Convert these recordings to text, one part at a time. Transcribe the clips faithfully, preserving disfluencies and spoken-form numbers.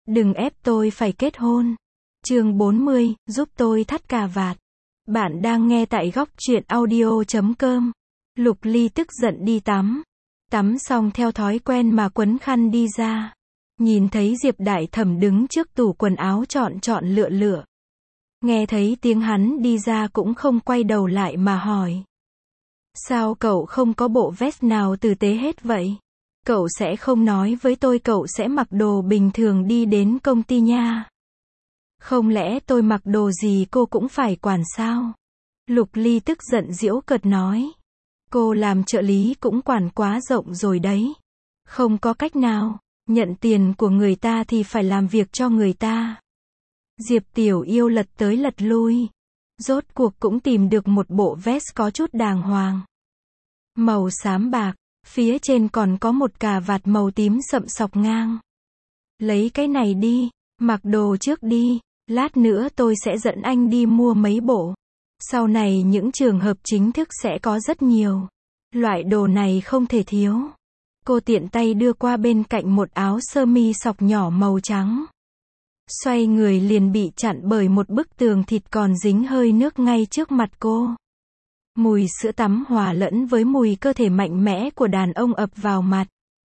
Đừng ép tôi phải kết hôn. Chương bốn mươi, giúp tôi thắt cà vạt. Bạn đang nghe tại góc truyện audio chấm com. Lục Ly tức giận đi tắm. Tắm xong theo thói quen mà quấn khăn đi ra. Nhìn thấy Diệp Đại Thẩm đứng trước tủ quần áo chọn chọn lựa lựa. Nghe thấy tiếng hắn đi ra cũng không quay đầu lại mà hỏi. Sao cậu không có bộ vest nào tử tế hết vậy? Cậu sẽ không nói với tôi cậu sẽ mặc đồ bình thường đi đến công ty nha. Không lẽ tôi mặc đồ gì cô cũng phải quản sao? Lục Ly tức giận giễu cợt nói. Cô làm trợ lý cũng quản quá rộng rồi đấy. Không có cách nào, nhận tiền của người ta thì phải làm việc cho người ta. Diệp Tiểu Yêu lật tới lật lui. Rốt cuộc cũng tìm được một bộ vest có chút đàng hoàng. Màu xám bạc, phía trên còn có một cà vạt màu tím sậm sọc ngang. Lấy cái này đi, mặc đồ trước đi, lát nữa tôi sẽ dẫn anh đi mua mấy bộ. Sau này những trường hợp chính thức sẽ có rất nhiều. Loại đồ này không thể thiếu. Cô tiện tay đưa qua bên cạnh một áo sơ mi sọc nhỏ màu trắng. Xoay người liền bị chặn bởi một bức tường thịt còn dính hơi nước ngay trước mặt cô. Mùi sữa tắm hòa lẫn với mùi cơ thể mạnh mẽ của đàn ông ập vào mặt.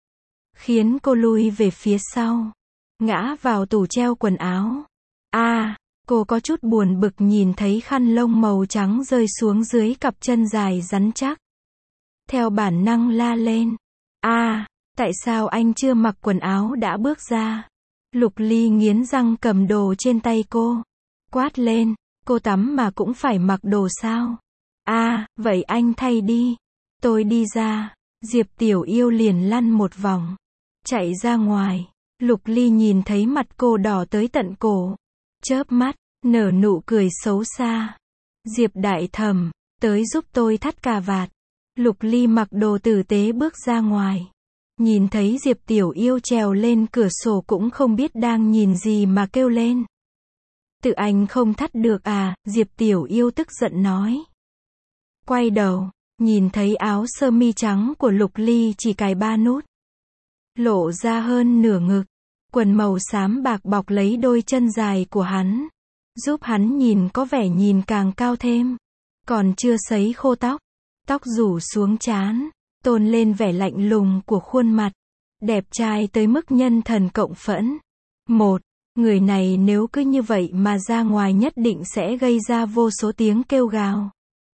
Khiến cô lui về phía sau. Ngã vào tủ treo quần áo. À, cô có chút buồn bực nhìn thấy khăn lông màu trắng rơi xuống dưới cặp chân dài rắn chắc. Theo bản năng la lên. À, tại sao anh chưa mặc quần áo đã bước ra? Lục Ly nghiến răng cầm đồ trên tay cô. Quát lên, cô tắm mà cũng phải mặc đồ sao? À, vậy anh thay đi. Tôi đi ra. Diệp Tiểu Yêu liền lăn một vòng. Chạy ra ngoài. Lục Ly nhìn thấy mặt cô đỏ tới tận cổ. Chớp mắt, nở nụ cười xấu xa. Diệp Đại Thẩm, tới giúp tôi thắt cà vạt. Lục Ly mặc đồ tử tế bước ra ngoài. Nhìn thấy Diệp Tiểu Yêu trèo lên cửa sổ cũng không biết đang nhìn gì mà kêu lên. Tự anh không thắt được à? Diệp Tiểu Yêu tức giận nói. Quay đầu, nhìn thấy áo sơ mi trắng của Lục Ly chỉ cài ba nút. Lộ ra hơn nửa ngực. Quần màu xám bạc bọc lấy đôi chân dài của hắn. Giúp hắn nhìn có vẻ nhìn càng cao thêm. Còn chưa sấy khô tóc. Tóc rủ xuống trán. Tôn lên vẻ lạnh lùng của khuôn mặt. Đẹp trai tới mức nhân thần cộng phẫn. Một, người này nếu cứ như vậy mà ra ngoài nhất định sẽ gây ra vô số tiếng kêu gào.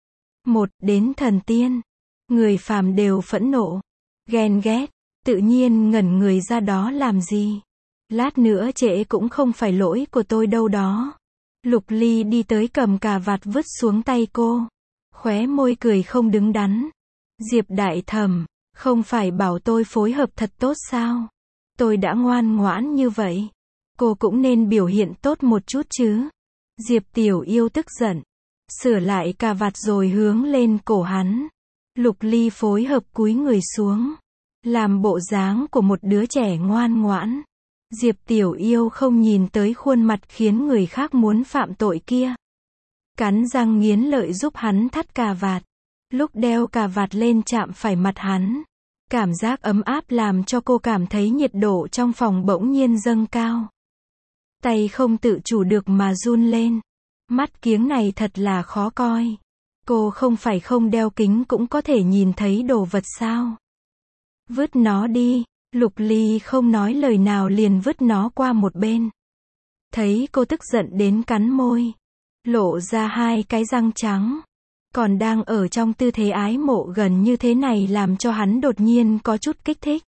Một, đến thần tiên. Người phàm đều phẫn nộ. Ghen ghét. Tự nhiên ngẩn người ra đó làm gì. Lát nữa trễ cũng không phải lỗi của tôi đâu đó. Lục Ly đi tới cầm cà vạt vứt xuống tay cô. Khóe môi cười không đứng đắn. Diệp Đại Thẩm, không phải bảo tôi phối hợp thật tốt sao? Tôi đã ngoan ngoãn như vậy. Cô cũng nên biểu hiện tốt một chút chứ. Diệp Tiểu Yêu tức giận. Sửa lại cà vạt rồi hướng lên cổ hắn. Lục Ly phối hợp cúi người xuống. Làm bộ dáng của một đứa trẻ ngoan ngoãn. Diệp Tiểu Yêu không nhìn tới khuôn mặt khiến người khác muốn phạm tội kia. Cắn răng nghiến lợi giúp hắn thắt cà vạt. Lúc đeo cà vạt lên chạm phải mặt hắn. Cảm giác ấm áp làm cho cô cảm thấy nhiệt độ trong phòng bỗng nhiên dâng cao. Tay không tự chủ được mà run lên. Mắt kiếng này thật là khó coi. Cô không phải không đeo kính cũng có thể nhìn thấy đồ vật sao? Vứt nó đi. Lục Ly không nói lời nào liền vứt nó qua một bên. Thấy cô tức giận đến cắn môi. Lộ ra hai cái răng trắng. Còn đang ở trong tư thế ái mộ gần như thế này làm cho hắn đột nhiên có chút kích thích.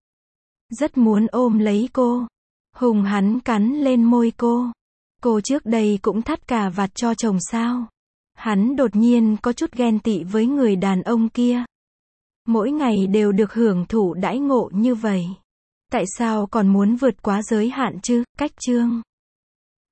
Rất muốn ôm lấy cô. Hùng hắn cắn lên môi cô. Cô trước đây cũng thắt cà vạt cho chồng sao? Hắn đột nhiên có chút ghen tị với người đàn ông kia. Mỗi ngày đều được hưởng thụ đãi ngộ như vậy. Tại sao còn muốn vượt quá giới hạn chứ? Cách chương